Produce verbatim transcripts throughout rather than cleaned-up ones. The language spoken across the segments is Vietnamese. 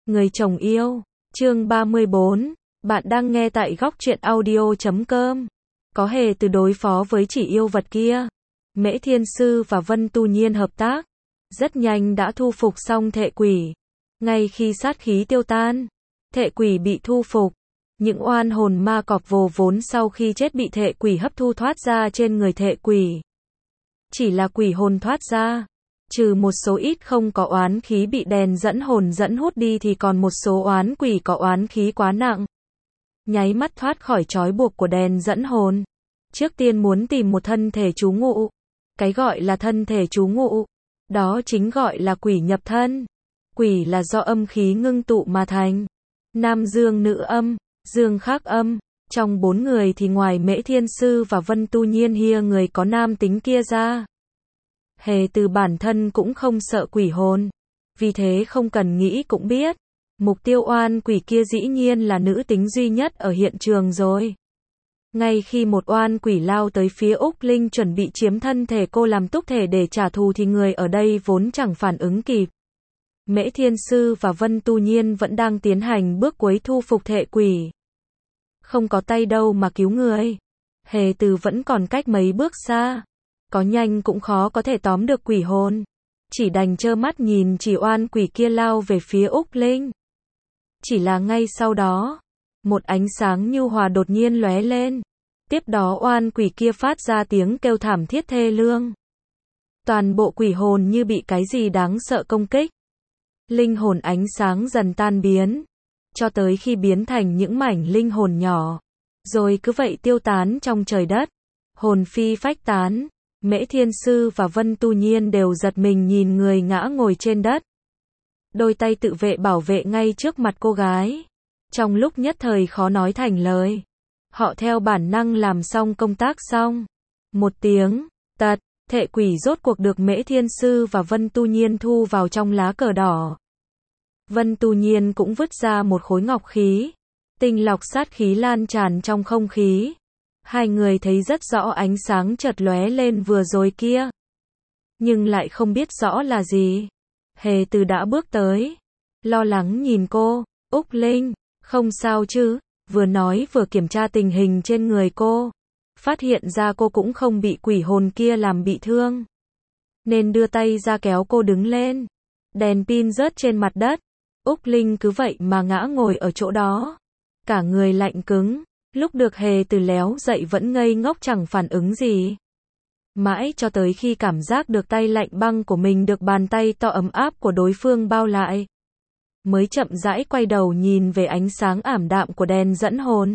Người chồng yêu, chương ba mươi bốn, bạn đang nghe tại góc truyện audio chấm com. Có hề từ đối phó với chỉ yêu vật kia, Mễ Thiên Sư và Vân Tu Nhiên hợp tác, rất nhanh đã thu phục xong thệ quỷ. Ngay khi sát khí tiêu tan, thệ quỷ bị thu phục, những oan hồn ma cọp vồ vốn sau khi chết bị thệ quỷ hấp thu thoát ra trên người thệ quỷ. Chỉ là quỷ hồn thoát ra, trừ một số ít không có oán khí bị đèn dẫn hồn dẫn hút đi thì còn một số oán quỷ có oán khí quá nặng, nháy mắt thoát khỏi trói buộc của đèn dẫn hồn. Trước tiên muốn tìm một thân thể trú ngụ. Cái gọi là thân thể trú ngụ, đó chính gọi là quỷ nhập thân. Quỷ là do âm khí ngưng tụ mà thành. Nam dương nữ âm, dương khác âm. Trong bốn người thì ngoài Mễ Thiên Sư và Vân Tu Nhiên hia người có nam tính kia ra, hề từ bản thân cũng không sợ quỷ hồn. Vì thế không cần nghĩ cũng biết, mục tiêu oan quỷ kia dĩ nhiên là nữ tính duy nhất ở hiện trường rồi. Ngay khi một oan quỷ lao tới phía Úc Linh chuẩn bị chiếm thân thể cô làm túc thể để trả thù thì người ở đây vốn chẳng phản ứng kịp. Mễ Thiên Sư và Vân Tu Nhiên vẫn đang tiến hành bước cuối thu phục thệ quỷ. Không có tay đâu mà cứu người. Hề từ vẫn còn cách mấy bước xa. Có nhanh cũng khó có thể tóm được quỷ hồn. Chỉ đành trơ mắt nhìn chỉ oan quỷ kia lao về phía Úc Linh. Chỉ là ngay sau đó, một ánh sáng nhu hòa đột nhiên lóe lên. Tiếp đó oan quỷ kia phát ra tiếng kêu thảm thiết thê lương. Toàn bộ quỷ hồn như bị cái gì đáng sợ công kích. Linh hồn ánh sáng dần tan biến, cho tới khi biến thành những mảnh linh hồn nhỏ, rồi cứ vậy tiêu tán trong trời đất. Hồn phi phách tán, Mễ Thiên Sư và Vân Tu Nhiên đều giật mình nhìn người ngã ngồi trên đất. Đôi tay tự vệ bảo vệ ngay trước mặt cô gái. Trong lúc nhất thời khó nói thành lời. Họ theo bản năng làm xong công tác xong. Một tiếng, tật, thệ quỷ rốt cuộc được Mễ Thiên Sư và Vân Tu Nhiên thu vào trong lá cờ đỏ. Vân Tu Nhiên cũng vứt ra một khối ngọc khí. Tinh lọc sát khí lan tràn trong không khí. Hai người thấy rất rõ ánh sáng chợt lóe lên vừa rồi kia. Nhưng lại không biết rõ là gì. Hề từ đã bước tới. Lo lắng nhìn cô. Úc Linh, không sao chứ? Vừa nói vừa kiểm tra tình hình trên người cô. Phát hiện ra cô cũng không bị quỷ hồn kia làm bị thương. Nên đưa tay ra kéo cô đứng lên. Đèn pin rớt trên mặt đất. Úc Linh cứ vậy mà ngã ngồi ở chỗ đó. Cả người lạnh cứng. Lúc được Hề từ léo dậy vẫn ngây ngốc chẳng phản ứng gì. Mãi cho tới khi cảm giác được tay lạnh băng của mình được bàn tay to ấm áp của đối phương bao lại, mới chậm rãi quay đầu nhìn về ánh sáng ảm đạm của đèn dẫn hồn.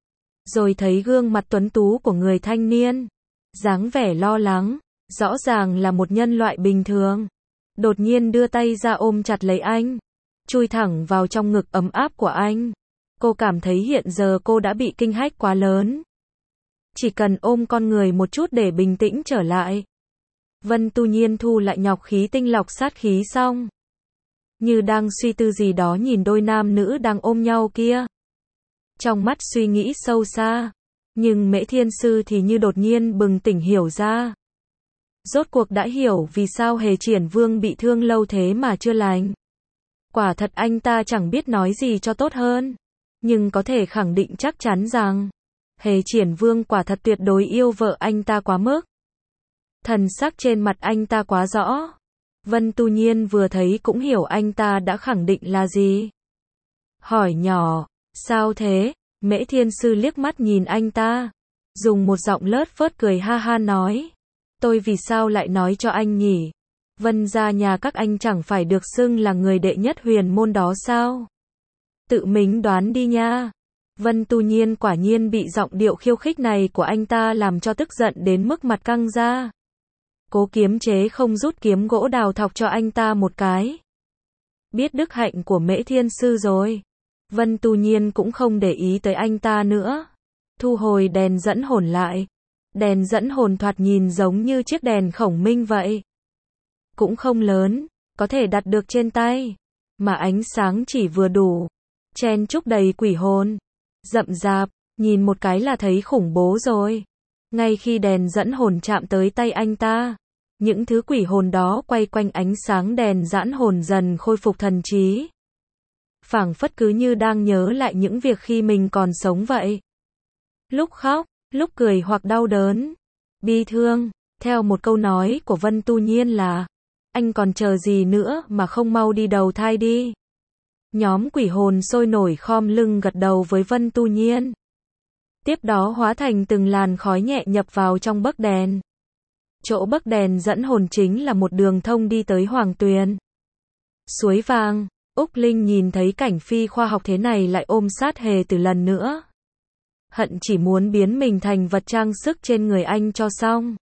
Rồi thấy gương mặt tuấn tú của người thanh niên. Dáng vẻ lo lắng, rõ ràng là một nhân loại bình thường. Đột nhiên đưa tay ra ôm chặt lấy anh. Chui thẳng vào trong ngực ấm áp của anh. Cô cảm thấy hiện giờ cô đã bị kinh hách quá lớn. Chỉ cần ôm con người một chút để bình tĩnh trở lại. Vân Tu Nhiên thu lại nhọc khí tinh lọc sát khí xong, như đang suy tư gì đó nhìn đôi nam nữ đang ôm nhau kia. Trong mắt suy nghĩ sâu xa. Nhưng Mễ Thiên Sư thì như đột nhiên bừng tỉnh hiểu ra. Rốt cuộc đã hiểu vì sao Hề Triển Vương bị thương lâu thế mà chưa lành. Quả thật anh ta chẳng biết nói gì cho tốt hơn. Nhưng có thể khẳng định chắc chắn rằng Hề Triển Vương quả thật tuyệt đối yêu vợ anh ta quá mức. Thần sắc trên mặt anh ta quá rõ. Vân Tu Nhiên vừa thấy cũng hiểu anh ta đã khẳng định là gì. Hỏi nhỏ, sao thế? Mễ Thiên Sư liếc mắt nhìn anh ta, dùng một giọng lớt phớt cười ha ha nói. Tôi vì sao lại nói cho anh nhỉ? Vân gia nhà các anh chẳng phải được xưng là người đệ nhất huyền môn đó sao? Tự mình đoán đi nha. Vân Tu Nhiên quả nhiên bị giọng điệu khiêu khích này của anh ta làm cho tức giận đến mức mặt căng ra. Cố kiềm chế không rút kiếm gỗ đào thọc cho anh ta một cái. Biết đức hạnh của Mễ Thiên Sư rồi. Vân Tu Nhiên cũng không để ý tới anh ta nữa. Thu hồi đèn dẫn hồn lại. Đèn dẫn hồn thoạt nhìn giống như chiếc đèn khổng minh vậy. Cũng không lớn, có thể đặt được trên tay. Mà ánh sáng chỉ vừa đủ. Chen chúc đầy quỷ hồn. Rậm rạp, nhìn một cái là thấy khủng bố rồi. Ngay khi đèn dẫn hồn chạm tới tay anh ta, những thứ quỷ hồn đó quay quanh ánh sáng đèn dẫn hồn dần khôi phục thần trí. phảng phất cứ như đang nhớ lại những việc khi mình còn sống vậy. Lúc khóc, lúc cười hoặc đau đớn, bi thương, theo một câu nói của Vân Tu Nhiên là, anh còn chờ gì nữa mà không mau đi đầu thai đi. Nhóm quỷ hồn sôi nổi khom lưng gật đầu với Vân Tu Nhiên. Tiếp đó hóa thành từng làn khói nhẹ nhập vào trong bấc đèn. Chỗ bấc đèn dẫn hồn chính là một đường thông đi tới Hoàng Tuyền. Suối vàng, Úc Linh nhìn thấy cảnh phi khoa học thế này lại ôm sát Hề Từ lần nữa. Hận chỉ muốn biến mình thành vật trang sức trên người anh cho xong.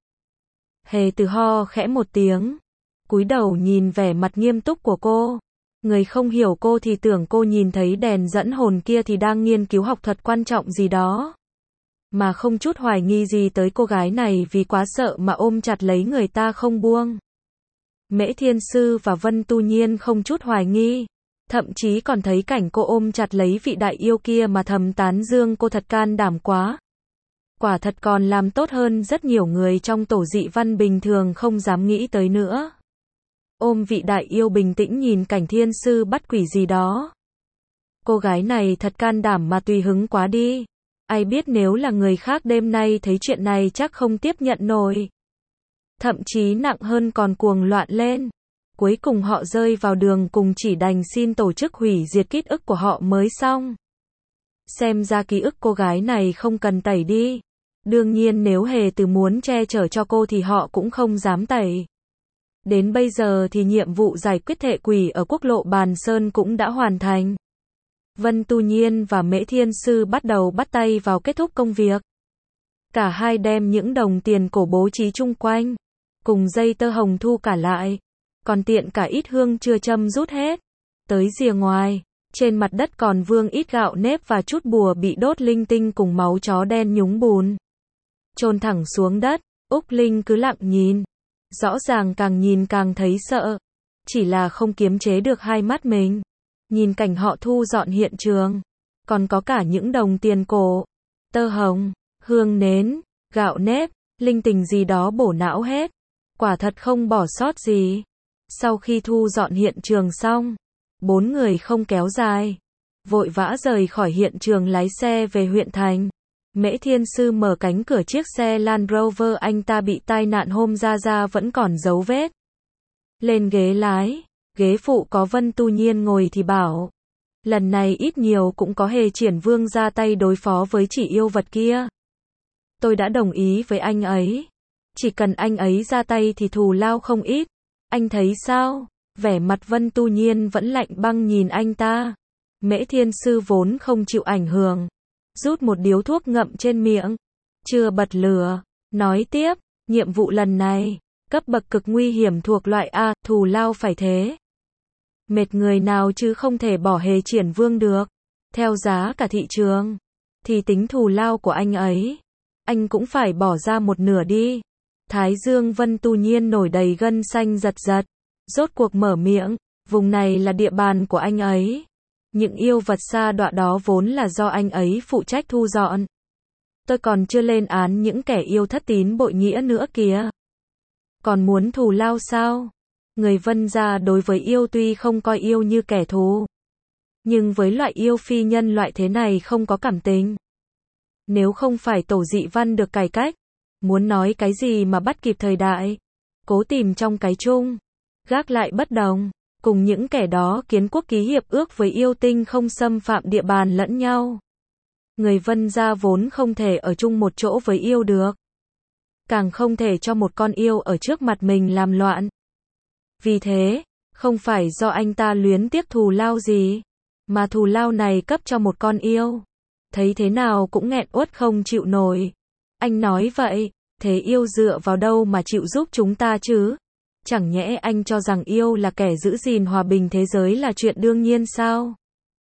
Hề Từ ho khẽ một tiếng, cúi đầu nhìn vẻ mặt nghiêm túc của cô. Người không hiểu cô thì tưởng cô nhìn thấy đèn dẫn hồn kia thì đang nghiên cứu học thuật quan trọng gì đó. Mà không chút hoài nghi gì tới cô gái này vì quá sợ mà ôm chặt lấy người ta không buông. Mễ Thiên Sư và Vân Tu Nhiên không chút hoài nghi. Thậm chí còn thấy cảnh cô ôm chặt lấy vị đại yêu kia mà thầm tán dương cô thật can đảm quá. Quả thật còn làm tốt hơn rất nhiều người trong tổ dị văn bình thường không dám nghĩ tới nữa. Ôm vị đại yêu bình tĩnh nhìn cảnh thiên sư bắt quỷ gì đó. Cô gái này thật can đảm mà tùy hứng quá đi. Ai biết nếu là người khác đêm nay thấy chuyện này chắc không tiếp nhận nổi. Thậm chí nặng hơn còn cuồng loạn lên. Cuối cùng họ rơi vào đường cùng chỉ đành xin tổ chức hủy diệt ký ức của họ mới xong. Xem ra ký ức cô gái này không cần tẩy đi. Đương nhiên nếu Hề Từ muốn che chở cho cô thì họ cũng không dám tẩy. Đến bây giờ thì nhiệm vụ giải quyết thệ quỷ ở quốc lộ Bàn Sơn cũng đã hoàn thành. Vân Tu Nhiên và Mễ Thiên Sư bắt đầu bắt tay vào kết thúc công việc. Cả hai đem những đồng tiền cổ bố trí chung quanh, cùng dây tơ hồng thu cả lại, còn tiện cả ít hương chưa châm rút hết. Tới rìa ngoài, trên mặt đất còn vương ít gạo nếp và chút bùa bị đốt linh tinh cùng máu chó đen nhúng bùn. Chôn thẳng xuống đất, Úc Linh cứ lặng nhìn. Rõ ràng càng nhìn càng thấy sợ. Chỉ là không kiềm chế được hai mắt mình. Nhìn cảnh họ thu dọn hiện trường. Còn có cả những đồng tiền cổ, tơ hồng, hương nến, gạo nếp, linh tinh gì đó bổ não hết. Quả thật không bỏ sót gì. Sau khi thu dọn hiện trường xong, bốn người không kéo dài, vội vã rời khỏi hiện trường lái xe về huyện thành. Mễ Thiên Sư mở cánh cửa chiếc xe Land Rover anh ta bị tai nạn hôm ra ra vẫn còn dấu vết. Lên ghế lái, ghế phụ có Vân Tu Nhiên ngồi thì bảo. Lần này ít nhiều cũng có Hề Triển Vương ra tay đối phó với chỉ yêu vật kia. Tôi đã đồng ý với anh ấy. Chỉ cần anh ấy ra tay thì thù lao không ít. Anh thấy sao? Vẻ mặt Vân Tu Nhiên vẫn lạnh băng nhìn anh ta. Mễ Thiên Sư vốn không chịu ảnh hưởng. Rút một điếu thuốc ngậm trên miệng. Chưa bật lửa. Nói tiếp, nhiệm vụ lần này, cấp bậc cực nguy hiểm thuộc loại A, thù lao phải thế. Mệt người nào chứ không thể bỏ Hề Triển Vương được. Theo giá cả thị trường, thì tính thù lao của anh ấy, anh cũng phải bỏ ra một nửa đi. Thái dương Vân Tu Nhiên nổi đầy gân xanh giật giật. Rốt cuộc mở miệng, vùng này là địa bàn của anh ấy. Những yêu vật sa đọa đó vốn là do anh ấy phụ trách thu dọn. Tôi còn chưa lên án những kẻ yêu thất tín bội nghĩa nữa kìa. Còn muốn thù lao sao? Người Vân gia đối với yêu tuy không coi yêu như kẻ thù, nhưng với loại yêu phi nhân loại thế này không có cảm tình. Nếu không phải tổ dị văn được cải cách, muốn nói cái gì mà bắt kịp thời đại, cố tìm trong cái chung, gác lại bất đồng, cùng những kẻ đó kiến quốc ký hiệp ước với yêu tinh không xâm phạm địa bàn lẫn nhau. Người Vân gia vốn không thể ở chung một chỗ với yêu được. Càng không thể cho một con yêu ở trước mặt mình làm loạn. Vì thế, không phải do anh ta luyến tiếc thù lao gì, mà thù lao này cấp cho một con yêu. Thấy thế nào cũng nghẹn uất không chịu nổi. Anh nói vậy, thế yêu dựa vào đâu mà chịu giúp chúng ta chứ? Chẳng nhẽ anh cho rằng yêu là kẻ giữ gìn hòa bình thế giới là chuyện đương nhiên sao?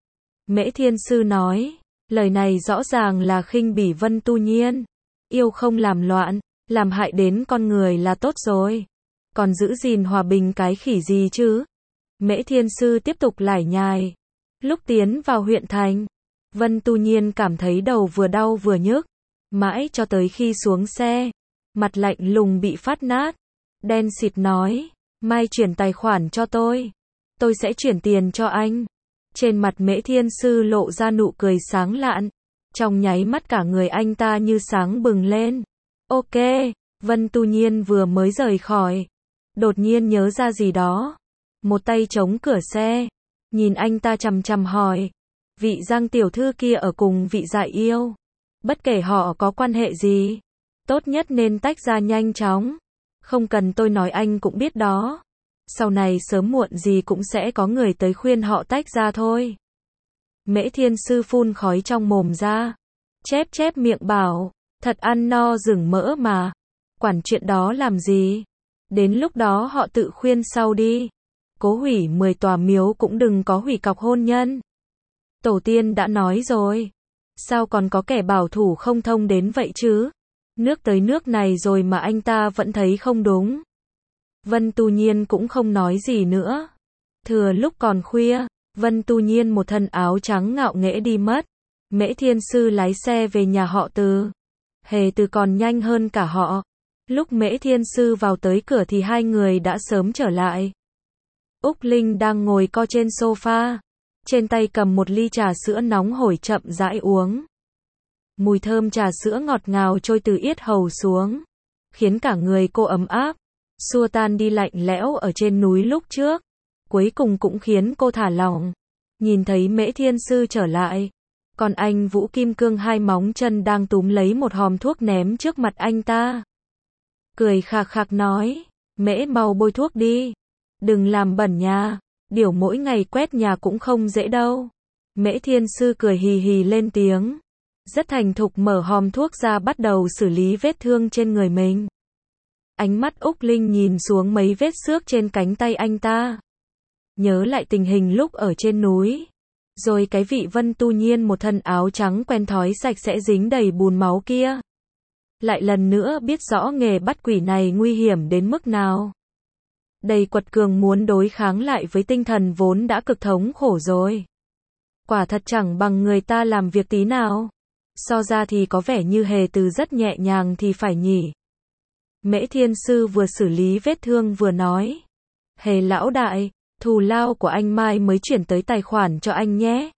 Mễ Thiên Sư nói, lời này rõ ràng là khinh bỉ Vân Tu Nhiên. Yêu không làm loạn, làm hại đến con người là tốt rồi. Còn giữ gìn hòa bình cái khỉ gì chứ? Mễ Thiên Sư tiếp tục lải nhải. Lúc tiến vào huyện thành, Vân Tu Nhiên cảm thấy đầu vừa đau vừa nhức. Mãi cho tới khi xuống xe, mặt lạnh lùng bị phát nát. Đen xịt nói, mai chuyển tài khoản cho tôi. Tôi sẽ chuyển tiền cho anh. Trên mặt Mễ Thiên Sư lộ ra nụ cười sáng lạn. Trong nháy mắt cả người anh ta như sáng bừng lên. Ok, Vân Tu Nhiên vừa mới rời khỏi. Đột nhiên nhớ ra gì đó. Một tay chống cửa xe. Nhìn anh ta chằm chằm hỏi. Vị Giang tiểu thư kia ở cùng vị Dạ Yêu. Bất kể họ có quan hệ gì. Tốt nhất nên tách ra nhanh chóng. Không cần tôi nói anh cũng biết đó. Sau này sớm muộn gì cũng sẽ có người tới khuyên họ tách ra thôi. Mễ Thiên Sư phun khói trong mồm ra. Chép chép miệng bảo. Thật ăn no rừng mỡ mà. Quản chuyện đó làm gì? Đến lúc đó họ tự khuyên sau đi. Cố hủy mười tòa miếu cũng đừng có hủy cọc hôn nhân. Tổ tiên đã nói rồi. Sao còn có kẻ bảo thủ không thông đến vậy chứ? Nước tới nước này rồi mà anh ta vẫn thấy không đúng. Vân Tu Nhiên cũng không nói gì nữa. Thừa lúc còn khuya, Vân Tu Nhiên một thân áo trắng ngạo nghễ đi mất. Mễ Thiên Sư lái xe về nhà họ Từ. Hề Từ còn nhanh hơn cả họ. Lúc Mễ Thiên Sư vào tới cửa thì hai người đã sớm trở lại. Úc Linh đang ngồi co trên sofa. Trên tay cầm một ly trà sữa nóng hổi chậm rãi uống. Mùi thơm trà sữa ngọt ngào trôi từ yết hầu xuống. Khiến cả người cô ấm áp. Xua tan đi lạnh lẽo ở trên núi lúc trước. Cuối cùng cũng khiến cô thả lỏng. Nhìn thấy Mễ Thiên Sư trở lại. Còn anh Vũ Kim Cương hai móng chân đang túm lấy một hòm thuốc ném trước mặt anh ta. Cười khạc khạc nói. Mễ mau bôi thuốc đi. Đừng làm bẩn nhà. Điều mỗi ngày quét nhà cũng không dễ đâu. Mễ Thiên Sư cười hì hì lên tiếng. Rất thành thục mở hòm thuốc ra bắt đầu xử lý vết thương trên người mình. Ánh mắt Úc Linh nhìn xuống mấy vết xước trên cánh tay anh ta. Nhớ lại tình hình lúc ở trên núi. Rồi cái vị Vân Tu Nhiên một thân áo trắng quen thói sạch sẽ dính đầy bùn máu kia. Lại lần nữa biết rõ nghề bắt quỷ này nguy hiểm đến mức nào. Đầy quật cường muốn đối kháng lại với tinh thần vốn đã cực thống khổ rồi. Quả thật chẳng bằng người ta làm việc tí nào. So ra thì có vẻ như Hề Từ rất nhẹ nhàng thì phải nhỉ. Mễ Thiên Sư vừa xử lý vết thương vừa nói. Hề lão đại, thù lao của anh mai mới chuyển tới tài khoản cho anh nhé.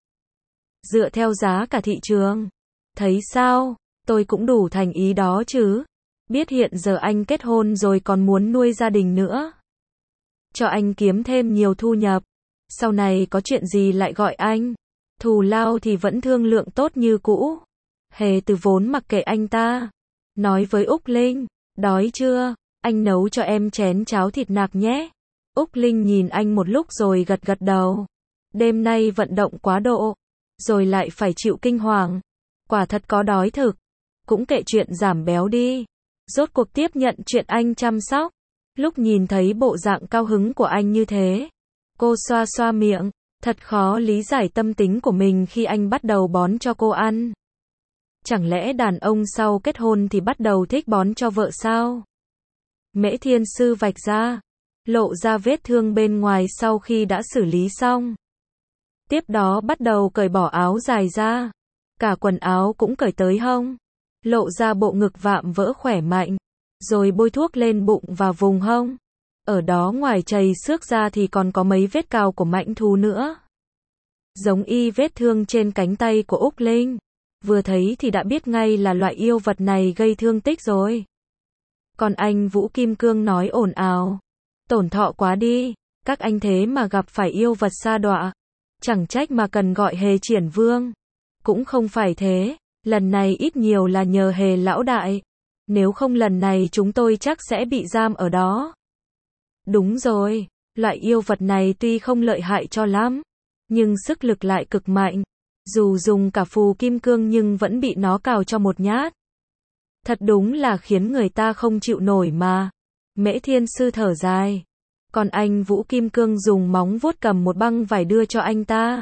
Dựa theo giá cả thị trường. Thấy sao, tôi cũng đủ thành ý đó chứ. Biết hiện giờ anh kết hôn rồi còn muốn nuôi gia đình nữa. Cho anh kiếm thêm nhiều thu nhập. Sau này có chuyện gì lại gọi anh. Thù lao thì vẫn thương lượng tốt như cũ. Hề Từ vốn mặc kệ anh ta. Nói với Úc Linh. Đói chưa? Anh nấu cho em chén cháo thịt nạc nhé. Úc Linh nhìn anh một lúc rồi gật gật đầu. Đêm nay vận động quá độ. Rồi lại phải chịu kinh hoàng. Quả thật có đói thực. Cũng kệ chuyện giảm béo đi. Rốt cuộc tiếp nhận chuyện anh chăm sóc. Lúc nhìn thấy bộ dạng cao hứng của anh như thế. Cô xoa xoa miệng. Thật khó lý giải tâm tính của mình khi anh bắt đầu bón cho cô ăn. Chẳng lẽ đàn ông sau kết hôn thì bắt đầu thích bón cho vợ sao? Mễ Thiên Sư vạch ra. Lộ ra vết thương bên ngoài sau khi đã xử lý xong. Tiếp đó bắt đầu cởi bỏ áo dài ra. Cả quần áo cũng cởi tới hông. Lộ ra bộ ngực vạm vỡ khỏe mạnh. Rồi bôi thuốc lên bụng và vùng hông. Ở đó ngoài chày xước ra thì còn có mấy vết cào của mãnh thú nữa. Giống y vết thương trên cánh tay của Úc Linh. Vừa thấy thì đã biết ngay là loại yêu vật này gây thương tích rồi. Còn anh Vũ Kim Cương nói ồn ào. Tổn thọ quá đi. Các anh thế mà gặp phải yêu vật sa đọa. Chẳng trách mà cần gọi Hề Triển Vương. Cũng không phải thế. Lần này ít nhiều là nhờ Hề lão đại. Nếu không lần này chúng tôi chắc sẽ bị giam ở đó. Đúng rồi. Loại yêu vật này tuy không lợi hại cho lắm. Nhưng sức lực lại cực mạnh. Dù dùng cả phù kim cương nhưng vẫn bị nó cào cho một nhát. Thật đúng là khiến người ta không chịu nổi mà. Mễ Thiên Sư thở dài. Còn anh Vũ Kim Cương dùng móng vuốt cầm một băng vải đưa cho anh ta.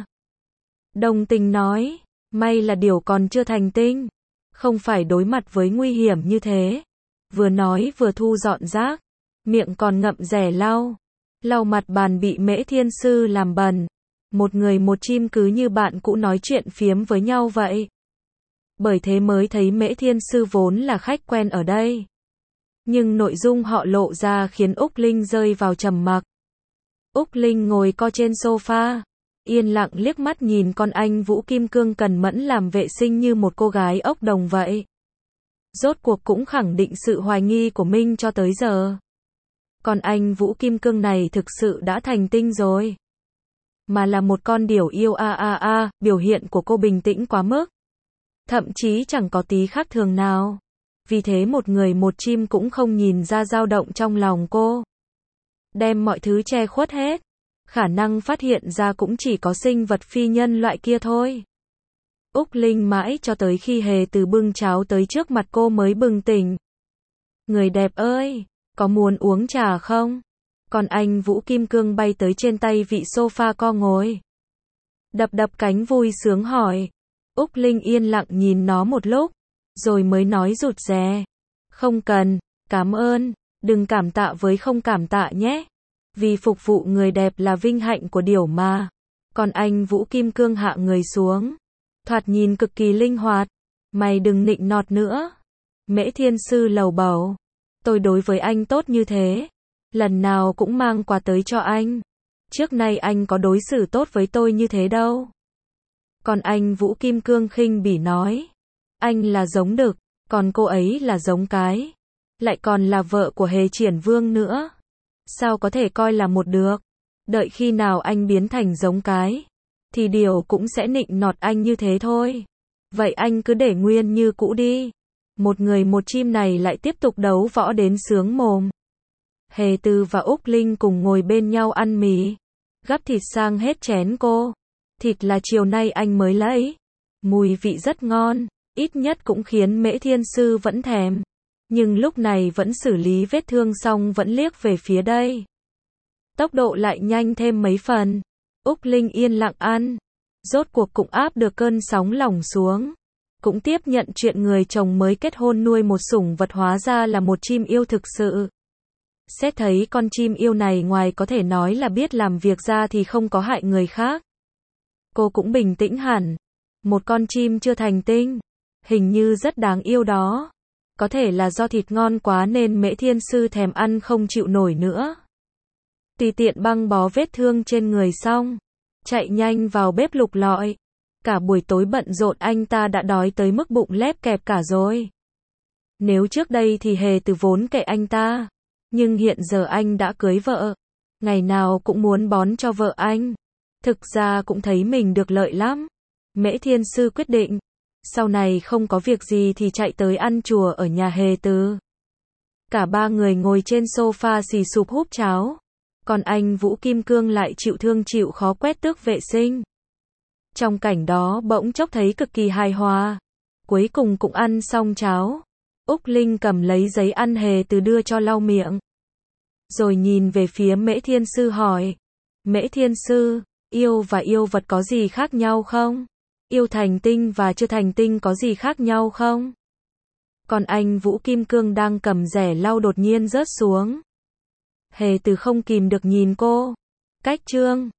Đồng tình nói. May là điều còn chưa thành tinh. Không phải đối mặt với nguy hiểm như thế. Vừa nói vừa thu dọn rác. Miệng còn ngậm rẻ lau. Lau mặt bàn bị Mễ Thiên Sư làm bẩn. Một người một chim cứ như bạn cũ nói chuyện phiếm với nhau vậy. Bởi thế mới thấy Mễ Thiên Sư vốn là khách quen ở đây. Nhưng nội dung họ lộ ra khiến Úc Linh rơi vào trầm mặc. Úc Linh ngồi co trên sofa. yên lặng liếc mắt nhìn con anh Vũ Kim Cương cần mẫn làm vệ sinh như một cô gái ốc đồng vậy. Rốt cuộc cũng khẳng định sự hoài nghi của Minh cho tới giờ. Con anh Vũ Kim Cương này thực sự đã thành tinh rồi. Mà là một con điểu yêu a a a, biểu hiện của cô bình tĩnh quá mức. Thậm chí chẳng có tí khác thường nào. Vì thế một người một chim cũng không nhìn ra dao động trong lòng cô. Đem mọi thứ che khuất hết. Khả năng phát hiện ra cũng chỉ có sinh vật phi nhân loại kia thôi. Úc Linh mãi cho tới khi Hề Từ bưng cháo tới trước mặt cô mới bừng tỉnh. Người đẹp ơi, có muốn uống trà không? Còn anh Vũ Kim Cương bay tới trên tay vị sofa co ngồi. Đập đập cánh vui sướng hỏi. Úc Linh yên lặng nhìn nó một lúc, rồi mới nói rụt rè. Không cần, cảm ơn, đừng cảm tạ với không cảm tạ nhé. Vì phục vụ người đẹp là vinh hạnh của điểu mà. Còn anh Vũ Kim Cương hạ người xuống. Thoạt nhìn cực kỳ linh hoạt. Mày đừng nịnh nọt nữa. Mễ Thiên Sư lầu bầu. Tôi đối với anh tốt như thế. Lần nào cũng mang quà tới cho anh. Trước nay anh có đối xử tốt với tôi như thế đâu. Còn anh Vũ Kim Cương khinh bỉ nói. Anh là giống đực, còn cô ấy là giống cái. Lại còn là vợ của Hề Triển Vương nữa. Sao có thể coi là một được? Đợi khi nào anh biến thành giống cái, thì điều cũng sẽ nịnh nọt anh như thế thôi. Vậy anh cứ để nguyên như cũ đi. Một người một chim này lại tiếp tục đấu võ đến sướng mồm. Hề Từ và Úc Linh cùng ngồi bên nhau ăn mì. Gắp thịt sang hết chén cô. Thịt là chiều nay anh mới lấy. Mùi vị rất ngon, ít nhất cũng khiến Mễ Thiên Sư vẫn thèm. Nhưng lúc này vẫn xử lý vết thương xong vẫn liếc về phía đây. Tốc độ lại nhanh thêm mấy phần. Úc Linh yên lặng ăn. Rốt cuộc cũng áp được cơn sóng lòng xuống. Cũng tiếp nhận chuyện người chồng mới kết hôn nuôi một sủng vật hóa ra là một chim yêu thực sự. Xét thấy con chim yêu này ngoài có thể nói là biết làm việc ra thì không có hại người khác. Cô cũng bình tĩnh hẳn. Một con chim chưa thành tinh. Hình như rất đáng yêu đó. Có thể là do thịt ngon quá nên Mễ Thiên Sư thèm ăn không chịu nổi nữa. Tùy tiện băng bó vết thương trên người xong. Chạy nhanh vào bếp lục lọi. Cả buổi tối bận rộn anh ta đã đói tới mức bụng lép kẹp cả rồi. Nếu trước đây thì Hề Từ vốn kệ anh ta. Nhưng hiện giờ anh đã cưới vợ. Ngày nào cũng muốn bón cho vợ anh. Thực ra cũng thấy mình được lợi lắm. Mễ Thiên Sư quyết định. Sau này không có việc gì thì chạy tới ăn chùa ở nhà Hề Từ. Cả ba người ngồi trên sofa xì sụp húp cháo. Còn anh Vũ Kim Cương lại chịu thương chịu khó quét tước vệ sinh. Trong cảnh đó bỗng chốc thấy cực kỳ hài hòa. Cuối cùng cũng ăn xong cháo. Úc Linh cầm lấy giấy ăn Hề Từ đưa cho lau miệng. Rồi nhìn về phía Mễ Thiên Sư hỏi. Mễ Thiên Sư, yêu và yêu vật có gì khác nhau không? Yêu thành tinh và chưa thành tinh có gì khác nhau không? Còn anh Vũ Kim Cương đang cầm rẻ lau đột nhiên rớt xuống. Hề Từ không kìm được nhìn cô. Cách chương